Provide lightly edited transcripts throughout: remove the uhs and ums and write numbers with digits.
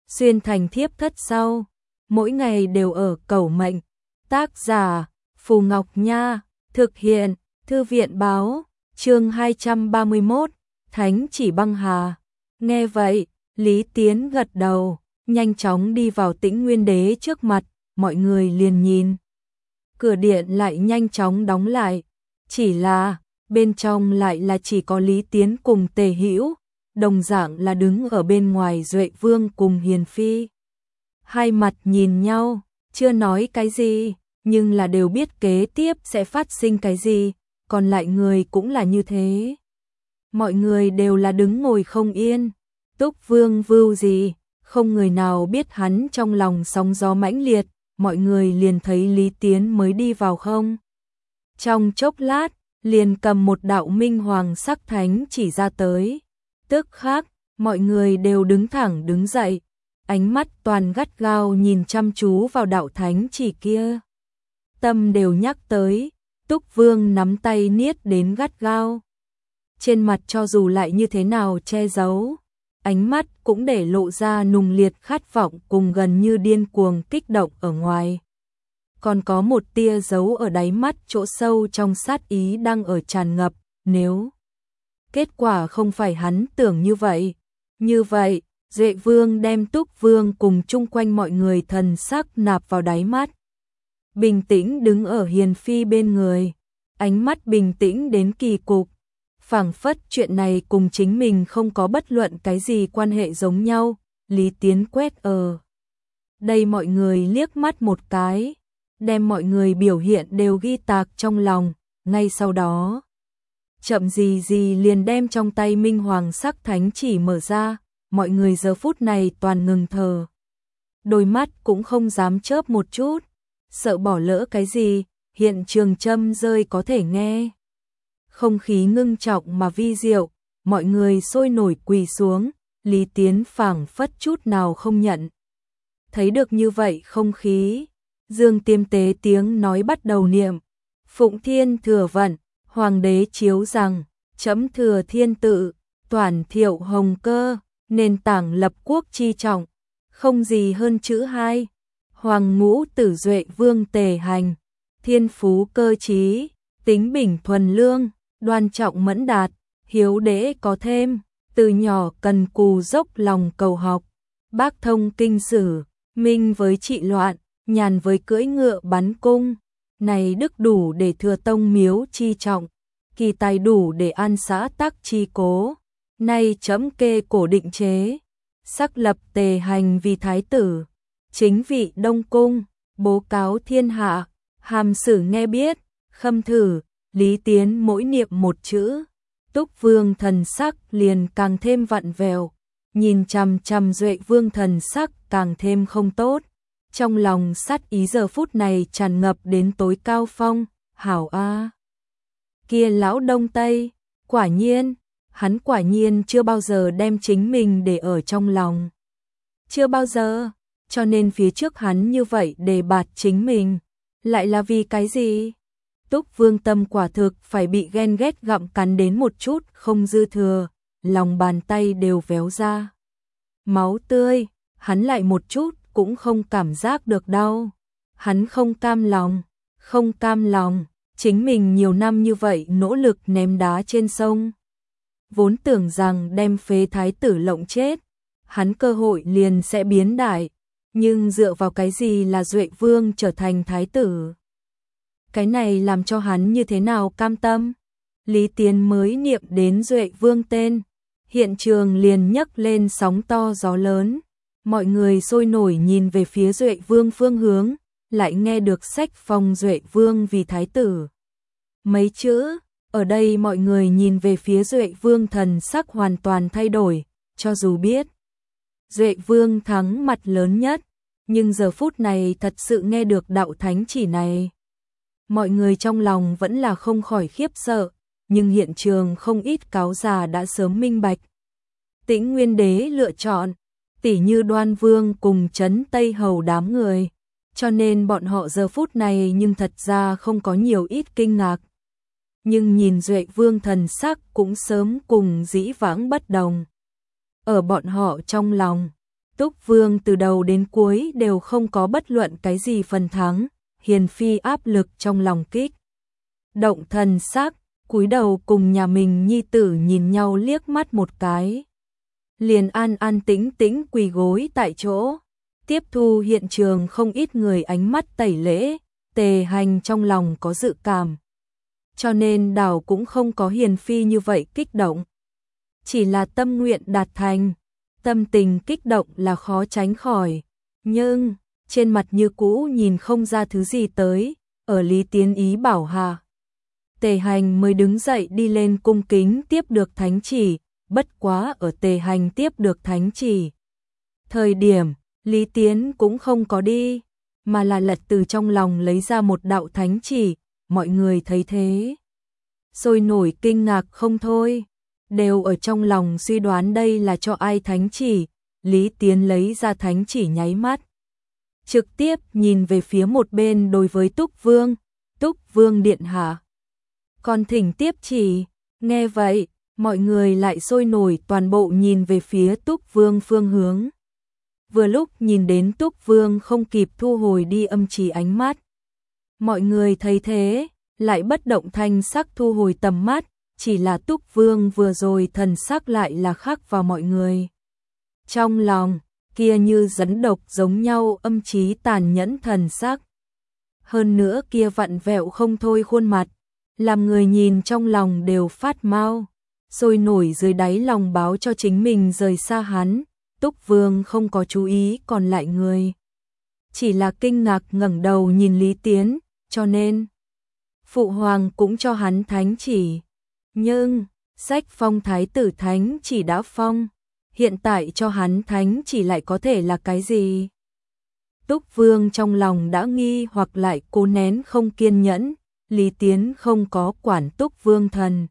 xuyên thành thiếp thất sau, mỗi ngày đều ở cầu mệnh. Tác giả Phù Ngọc Nha, thực hiện Thư viện Báo, chương 231, Thánh chỉ băng hà. Nghe vậy, Lý Tiến gật đầu, nhanh chóng đi vào Tĩnh Nguyên Đế trước mặt, mọi người liền nhìn. Cửa điện lại nhanh chóng đóng lại, chỉ là bên trong lại là chỉ có Lý Tiến cùng Tề Hữu, đồng dạng là đứng ở bên ngoài Duệ Vương cùng Hiền Phi. Hai mặt nhìn nhau, chưa nói cái gì, nhưng là đều biết kế tiếp sẽ phát sinh cái gì, còn lại người cũng là như thế. Mọi người đều là đứng ngồi không yên, Túc Vương vưu gì, không người nào biết hắn trong lòng sóng gió mãnh liệt, mọi người liền thấy Lý Tiến mới đi vào không. Trong chốc lát, liền cầm một đạo minh hoàng sắc thánh chỉ ra tới. Tức khắc, mọi người đều đứng thẳng đứng dậy, ánh mắt toàn gắt gao nhìn chăm chú vào đạo thánh chỉ kia. Tâm đều nhắc tới, Túc Vương nắm tay niết đến gắt gao. Trên mặt cho dù lại như thế nào che giấu, ánh mắt cũng để lộ ra nùng liệt khát vọng cùng gần như điên cuồng kích động ở ngoài. Còn có một tia giấu ở đáy mắt chỗ sâu trong sát ý đang ở tràn ngập, nếu kết quả không phải hắn tưởng như vậy. Như vậy, Duệ Vương đem Túc Vương cùng chung quanh mọi người thần sắc nạp vào đáy mắt. Bình tĩnh đứng ở Hiền Phi bên người, ánh mắt bình tĩnh đến kỳ cục, phảng phất chuyện này cùng chính mình không có bất luận cái gì quan hệ giống nhau. Lý Tiến quét ở đây mọi người liếc mắt một cái, đem mọi người biểu hiện đều ghi tạc trong lòng, ngay sau đó chậm gì gì liền đem trong tay minh hoàng sắc thánh chỉ mở ra, mọi người giờ phút này toàn ngừng thở. Đôi mắt cũng không dám chớp một chút, sợ bỏ lỡ cái gì, hiện trường châm rơi có thể nghe. Không khí ngưng trọng mà vi diệu, mọi người sôi nổi quỳ xuống, Lý Tiến phảng phất chút nào không nhận. Thấy được như vậy không khí, Dương Tiêm tế tiếng nói bắt đầu niệm. Phụng Thiên thừa vận, Hoàng đế chiếu rằng, chấm thừa thiên tự, toản thiệu hồng cơ, nền tảng lập quốc chi trọng, không gì hơn chữ hai. Hoàng ngũ tử Duệ Vương Tề hành, thiên phú cơ trí, tính bình thuần lương, đoan trọng mẫn đạt, hiếu đễ có thêm, từ nhỏ cần cù dốc lòng cầu học, bác thông kinh sử, minh với trị loạn, nhàn với cưỡi ngựa bắn cung, này đức đủ để thừa tông miếu chi trọng, kỳ tài đủ để an xã tắc chi cố, nay chấm kê cổ định chế, sắc lập Tề hành vì thái tử, chính vị Đông Cung, bố cáo thiên hạ, hàm sử nghe biết, khâm thử. Lý Tiến mỗi niệm một chữ, Túc Vương thần sắc liền càng thêm vặn vẹo, nhìn chằm chằm Duệ Vương thần sắc càng thêm không tốt. Trong lòng sát ý giờ phút này tràn ngập đến tối cao phong, hảo a. Kia lão Đông Tây, quả nhiên, hắn quả nhiên chưa bao giờ đem chính mình để ở trong lòng. Chưa bao giờ, cho nên phía trước hắn như vậy đề bạt chính mình, lại là vì cái gì? Túc Vương tâm quả thực phải bị ghen ghét gặm cắn đến một chút không dư thừa, lòng bàn tay đều véo ra. Máu tươi, hắn lại một chút cũng không cảm giác được đau. Hắn không cam lòng, chính mình nhiều năm như vậy nỗ lực ném đá trên sông. Vốn tưởng rằng đem phế thái tử lộng chết, hắn cơ hội liền sẽ biến đại, nhưng dựa vào cái gì là Duệ Vương trở thành thái tử? Cái này làm cho hắn như thế nào cam tâm? Lý Tiến mới niệm đến Duệ Vương tên, hiện trường liền nhấc lên sóng to gió lớn, mọi người sôi nổi nhìn về phía Duệ Vương phương hướng, lại nghe được sách phong Duệ Vương vì thái tử. Mấy chữ, ở đây mọi người nhìn về phía Duệ Vương thần sắc hoàn toàn thay đổi, cho dù biết Duệ Vương thắng mặt lớn nhất, nhưng giờ phút này thật sự nghe được đạo thánh chỉ này. Mọi người trong lòng vẫn là không khỏi khiếp sợ, nhưng hiện trường không ít cáo già đã sớm minh bạch. Tĩnh Nguyên Đế lựa chọn, tỉ như Đoan Vương cùng Trấn Tây Hầu đám người, cho nên bọn họ giờ phút này nhưng thật ra không có nhiều ít kinh ngạc. Nhưng nhìn Duệ Vương thần sắc cũng sớm cùng dĩ vãng bất đồng. Ở bọn họ trong lòng, Túc Vương từ đầu đến cuối đều không có bất luận cái gì phần thắng, hiền phi áp lực trong lòng kích động thần sắc, cúi đầu cùng nhà mình nhi tử nhìn nhau liếc mắt một cái. Liền an an tĩnh tĩnh quỳ gối tại chỗ, tiếp thu hiện trường không ít người ánh mắt tẩy lễ, Tề Hành trong lòng có dự cảm. Cho nên đảo cũng không có hiền phi như vậy kích động. Chỉ là tâm nguyện đạt thành, tâm tình kích động là khó tránh khỏi, nhưng trên mặt như cũ nhìn không ra thứ gì tới, ở Lý Tiến ý bảo hạ. Tề Hành mới đứng dậy đi lên cung kính tiếp được thánh chỉ, bất quá ở Tề Hành tiếp được thánh chỉ. Thời điểm, Lý Tiến cũng không có đi, mà là lật từ trong lòng lấy ra một đạo thánh chỉ, mọi người thấy thế. Sôi nổi kinh ngạc không thôi, đều ở trong lòng suy đoán đây là cho ai thánh chỉ, Lý Tiến lấy ra thánh chỉ nháy mắt. Trực tiếp nhìn về phía một bên đối với Túc Vương điện hạ. Còn thỉnh tiếp chỉ, nghe vậy, mọi người lại sôi nổi toàn bộ nhìn về phía Túc Vương phương hướng. Vừa lúc nhìn đến Túc Vương không kịp thu hồi đi âm trì ánh mắt. Mọi người thấy thế, lại bất động thanh sắc thu hồi tầm mắt, chỉ là Túc Vương vừa rồi thần sắc lại là khác vào mọi người. Trong lòng, kia như rắn độc giống nhau âm trí tàn nhẫn thần sắc. Hơn nữa kia vặn vẹo không thôi khuôn mặt, làm người nhìn trong lòng đều phát mau, sôi nổi dưới đáy lòng báo cho chính mình rời xa hắn. Túc Vương không có chú ý còn lại người, chỉ là kinh ngạc ngẩng đầu nhìn Lý Tiến, cho nên Phụ Hoàng cũng cho hắn thánh chỉ. Nhưng, sách phong thái tử thánh chỉ đã phong, hiện tại cho hắn thánh chỉ lại có thể là cái gì? Túc Vương trong lòng đã nghi hoặc lại cố nén không kiên nhẫn, Lý Tiến không có quản Túc Vương thần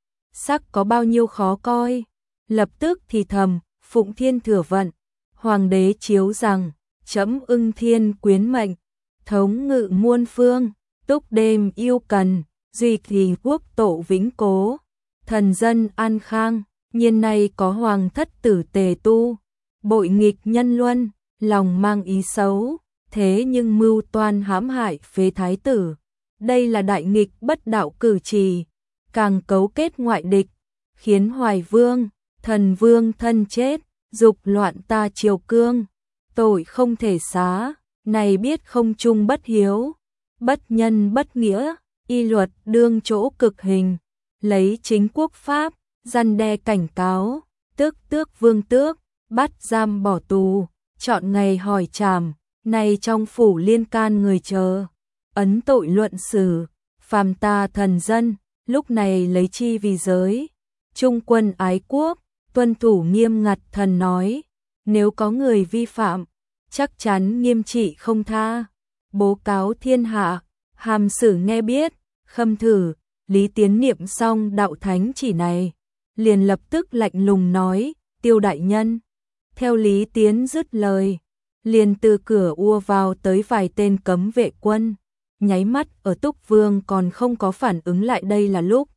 sắc có bao nhiêu khó coi, lập tức thì thầm, Phụng Thiên thừa vận, Hoàng đế chiếu rằng, trẫm ưng thiên quyến mệnh, thống ngự muôn phương, túc đêm yêu cần, duy trì quốc tổ vĩnh cố, thần dân an khang, nhiên nay có hoàng thất tử tề tu, bội nghịch nhân luân, lòng mang ý xấu, thế nhưng mưu toan hãm hại phế thái tử. Đây là đại nghịch bất đạo cử chỉ, càng cấu kết ngoại địch, khiến Hoài Vương, Thần Vương thân chết, dục loạn ta triều cương, tội không thể xá, này biết không trung bất hiếu, bất nhân bất nghĩa, y luật đương chỗ cực hình, lấy chính quốc pháp, răn đe cảnh cáo, tước vương tước, bắt giam bỏ tù, chọn ngày hỏi trảm, này trong phủ liên can người chờ, ấn tội luận xử, phàm ta thần dân, lúc này lấy chi vì giới, trung quân ái quốc, tuân thủ nghiêm ngặt thần nói, nếu có người vi phạm, chắc chắn nghiêm trị không tha, bố cáo thiên hạ, hàm sử nghe biết, khâm thử. Lý Tiến niệm xong đạo thánh chỉ này, liền lập tức lạnh lùng nói, Tiêu đại nhân. Theo Lý Tiến dứt lời, liền từ cửa ua vào tới vài tên cấm vệ quân, nháy mắt ở Túc Vương còn không có phản ứng lại đây là lúc.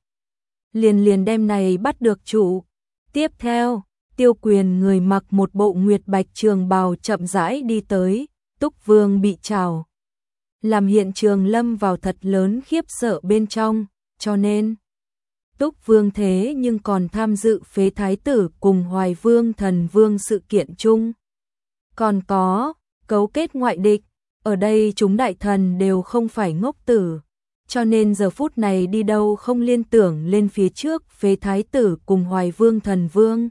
Liền đem này bắt được chủ. Tiếp theo, Tiêu Quyền người mặc một bộ nguyệt bạch trường bào chậm rãi đi tới, Túc Vương bị trào, làm hiện trường lâm vào thật lớn khiếp sợ bên trong, cho nên Túc Vương thế nhưng còn tham dự phế thái tử cùng Hoài Vương Thần Vương sự kiện chung. Còn có cấu kết ngoại địch, ở đây chúng đại thần đều không phải ngốc tử, cho nên giờ phút này đi đâu không liên tưởng lên phía trước phế thái tử cùng Hoài Vương Thần Vương.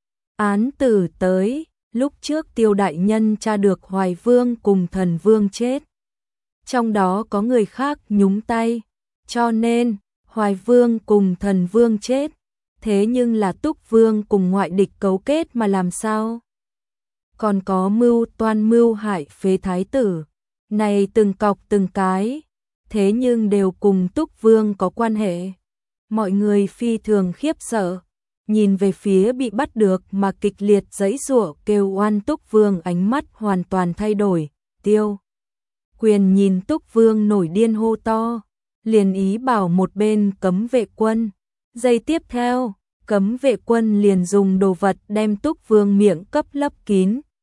Án tử tới, lúc trước Tiêu đại nhân tra được Hoài Vương cùng Thần Vương chết. Trong đó có người khác nhúng tay, cho nên Hoài Vương cùng Thần Vương chết, thế nhưng là Túc Vương cùng ngoại địch cấu kết mà làm sao? Còn có mưu toan mưu hại phế thái tử, này từng cọc từng cái, thế nhưng đều cùng Túc Vương có quan hệ. Mọi người phi thường khiếp sợ, nhìn về phía bị bắt được mà kịch liệt giãy giụa kêu oan Túc Vương, ánh mắt hoàn toàn thay đổi. Tiêu Quyền nhìn Túc Vương nổi điên hô to, liền ý bảo một bên cấm vệ quân. Giây tiếp theo, cấm vệ quân liền dùng đồ vật đem Túc Vương miệng cấp lấp kín,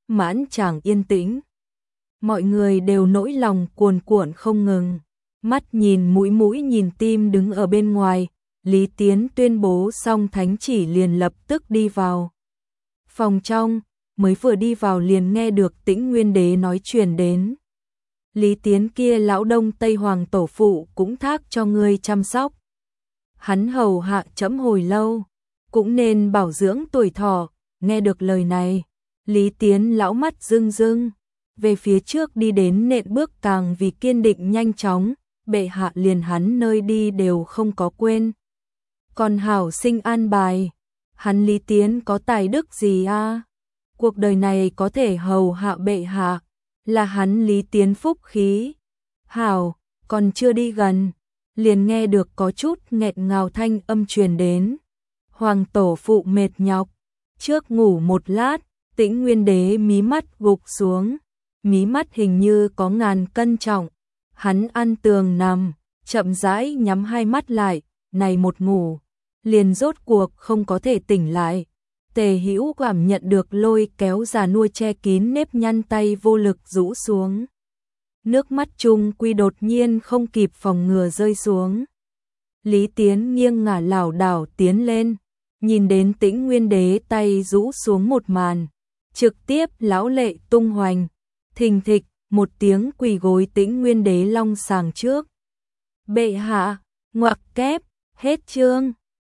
mãn tràng yên tĩnh. Mọi người đều nỗi lòng cuồn cuộn không ngừng, mắt nhìn mũi mũi nhìn tim đứng ở bên ngoài. Lý Tiến tuyên bố xong thánh chỉ liền lập tức đi vào phòng trong, mới vừa đi vào liền nghe được Tĩnh Nguyên Đế nói truyền đến. Lý Tiến kia lão Đông Tây Hoàng tổ phụ cũng thác cho ngươi chăm sóc. Hắn hầu hạ trẫm hồi lâu, cũng nên bảo dưỡng tuổi thọ. Nghe được lời này, Lý Tiến lão mắt rưng rưng, về phía trước đi đến nện bước càng vì kiên định nhanh chóng, bệ hạ liền hắn nơi đi đều không có quên. Còn hảo sinh an bài, hắn Lý Tiến có tài đức gì a? Cuộc đời này có thể hầu hạ bệ hạ, là hắn Lý Tiến phúc khí. Hảo, còn chưa đi gần, liền nghe được có chút nghẹn ngào thanh âm truyền đến. Hoàng tổ phụ mệt nhọc, trước ngủ một lát. Tĩnh Nguyên Đế mí mắt gục xuống, mí mắt hình như có ngàn cân trọng. Hắn ăn tường nằm, chậm rãi nhắm hai mắt lại, này một ngủ, liền rốt cuộc không có thể tỉnh lại. Tề Hữu cảm nhận được lôi kéo già nua che kín nếp nhăn tay vô lực rũ xuống. Nước mắt Trung Quy đột nhiên không kịp phòng ngừa rơi xuống. Lý Tiến nghiêng ngả lảo đảo tiến lên, nhìn đến Tĩnh Nguyên Đế tay rũ xuống một màn, trực tiếp lão lệ tung hoành, thình thịch một tiếng quỳ gối Tĩnh Nguyên Đế long sàng trước. Bệ hạ, ngoặc kép, hết chương.